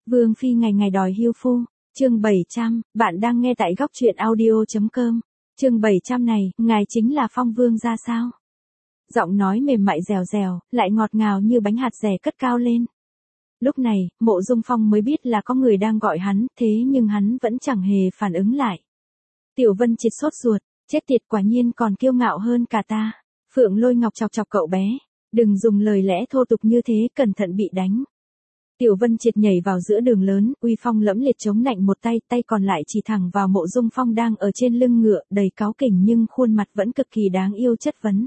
Vương phi ngày ngày đòi hưu phu, chương 700, bạn đang nghe tại góc truyện audio.com. Chương 700 này, ngài chính là Phong Vương ra sao? Giọng nói mềm mại dẻo dẻo, lại ngọt ngào như bánh hạt dẻ cất cao lên. Lúc này, Mộ Dung Phong mới biết là có người đang gọi hắn, thế nhưng hắn vẫn chẳng hề phản ứng lại. Tiểu Vân Triệt sốt ruột, chết tiệt, quả nhiên còn kiêu ngạo hơn cả ta. Phượng Lôi Ngọc chọc chọc cậu bé, đừng dùng lời lẽ thô tục như thế, cẩn thận bị đánh. Tiểu Vân Triệt nhảy vào giữa đường lớn, uy phong lẫm liệt chống nạnh một tay, tay còn lại chỉ thẳng vào Mộ Dung Phong đang ở trên lưng ngựa, đầy cáu kỉnh nhưng khuôn mặt vẫn cực kỳ đáng yêu chất vấn.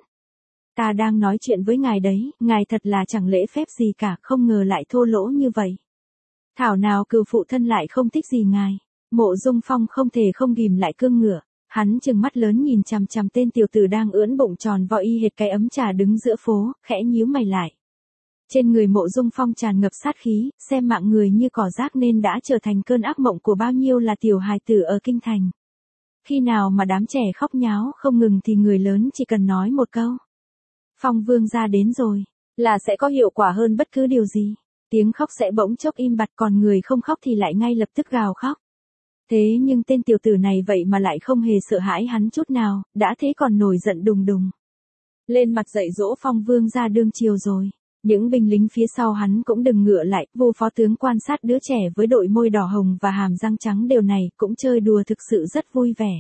Ta đang nói chuyện với ngài đấy, ngài thật là chẳng lễ phép gì cả, không ngờ lại thô lỗ như vậy. Thảo nào cừu phụ thân lại không thích gì ngài. Mộ Dung Phong không thể không ghìm lại cương ngựa, hắn trừng mắt lớn nhìn chằm chằm tên tiểu tử đang ưỡn bụng tròn vo y hệt cái ấm trà đứng giữa phố, khẽ nhíu mày lại. Trên người Mộ Dung Phong tràn ngập sát khí, xem mạng người như cỏ rác nên đã trở thành cơn ác mộng của bao nhiêu là tiểu hài tử ở kinh thành. Khi nào mà đám trẻ khóc nháo không ngừng thì người lớn chỉ cần nói một câu. Phong Vương gia đến rồi, là sẽ có hiệu quả hơn bất cứ điều gì. Tiếng khóc sẽ bỗng chốc im bặt, còn người không khóc thì lại ngay lập tức gào khóc. Thế nhưng tên tiểu tử này vậy mà lại không hề sợ hãi hắn chút nào, đã thế còn nổi giận đùng đùng. Lên mặt dạy dỗ Phong Vương gia đương chiều rồi. Những binh lính phía sau hắn cũng đừng ngựa lại, Vô phó tướng quan sát đứa trẻ với đội môi đỏ hồng và hàm răng trắng đều này, cũng chơi đùa thực sự rất vui vẻ.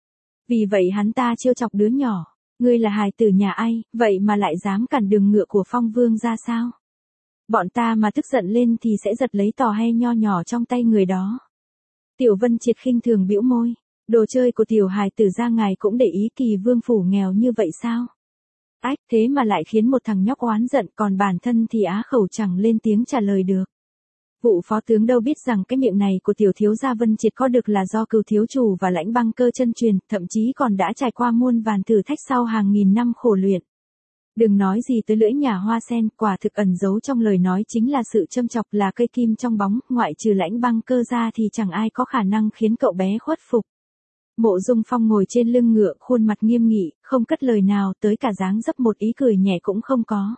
Vì vậy hắn ta trêu chọc đứa nhỏ, ngươi là hài tử nhà ai, vậy mà lại dám cản đường ngựa của Phong Vương ra sao? Bọn ta mà tức giận lên thì sẽ giật lấy tò he nho nhỏ trong tay người đó. Tiểu Vân Triệt khinh thường bĩu môi, đồ chơi của tiểu hài tử ra ngài cũng để ý, Kỳ vương phủ nghèo như vậy sao? Ách, thế mà lại khiến một thằng nhóc oán giận, còn bản thân thì á khẩu chẳng lên tiếng trả lời được. Vụ phó tướng đâu biết rằng cái miệng này của tiểu thiếu gia Vân Triệt có được là do Cừu thiếu chủ và Lãnh Băng Cơ chân truyền, thậm chí còn đã trải qua muôn vàn thử thách sau hàng nghìn năm khổ luyện. Đừng nói gì tới lưỡi nhà hoa sen, quả thực ẩn giấu trong lời nói chính là sự châm chọc, là cây kim trong bóng, ngoại trừ Lãnh Băng Cơ ra thì chẳng ai có khả năng khiến cậu bé khuất phục. Mộ Dung Phong ngồi trên lưng ngựa, khuôn mặt nghiêm nghị, không cất lời nào, tới cả dáng dấp một ý cười nhẹ cũng không có.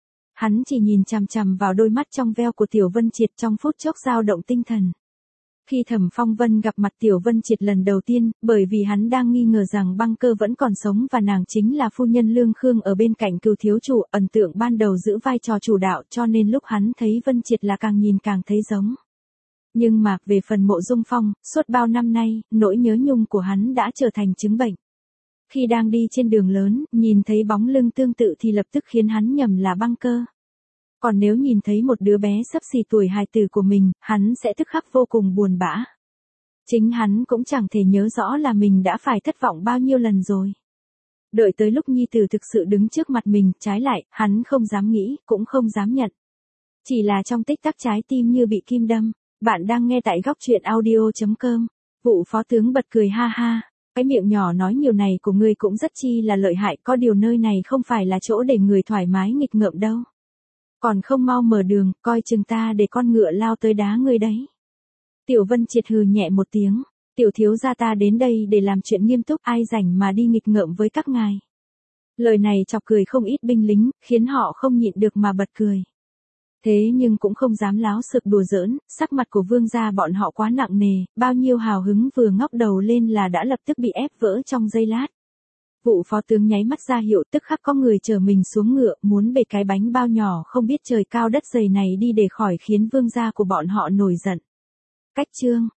Hắn chỉ nhìn chằm chằm vào đôi mắt trong veo của Tiểu Vân Triệt, trong phút chốc dao động tinh thần. Khi Thẩm Phong Vân gặp mặt Tiểu Vân Triệt lần đầu tiên, bởi vì hắn đang nghi ngờ rằng Băng Cơ vẫn còn sống và nàng chính là phu nhân Lương Khương ở bên cạnh Cừu thiếu chủ, ẩn tượng ban đầu giữ vai trò chủ đạo, cho nên lúc hắn thấy Vân Triệt là càng nhìn càng thấy giống. Nhưng mà, về phần Mộ Dung Phong, suốt bao năm nay, nỗi nhớ nhung của hắn đã trở thành chứng bệnh. Khi đang đi trên đường lớn, nhìn thấy bóng lưng tương tự thì lập tức khiến hắn nhầm là Băng Cơ. Còn nếu nhìn thấy một đứa bé xấp xì tuổi hài tử của mình, hắn sẽ tức khắc vô cùng buồn bã. Chính hắn cũng chẳng thể nhớ rõ là mình đã phải thất vọng bao nhiêu lần rồi. Đợi tới lúc nhi tử thực sự đứng trước mặt mình, trái lại, hắn không dám nghĩ, cũng không dám nhận. Chỉ là trong tích tắc trái tim như bị kim đâm. Bạn đang nghe tại góc truyện audio.com. Vụ phó tướng bật cười ha ha. Cái miệng nhỏ nói nhiều này của ngươi cũng rất chi là lợi hại, có điều nơi này không phải là chỗ để người thoải mái nghịch ngợm đâu. Còn không mau mở đường, coi chừng ta để con ngựa lao tới đá ngươi đấy. Tiểu Vân Triệt hừ nhẹ một tiếng, tiểu thiếu gia ta đến đây để làm chuyện nghiêm túc, ai rảnh mà đi nghịch ngợm với các ngài. Lời này chọc cười không ít binh lính, khiến họ không nhịn được mà bật cười. Thế nhưng cũng không dám láo xược đùa giỡn, sắc mặt của vương gia bọn họ quá nặng nề, bao nhiêu hào hứng vừa ngóc đầu lên là đã lập tức bị ép vỡ trong giây lát. Vụ phó tướng nháy mắt ra hiệu, tức khắc có người chở mình xuống ngựa, muốn bê cái bánh bao nhỏ không biết trời cao đất dày này đi để khỏi khiến vương gia của bọn họ nổi giận. Cách chương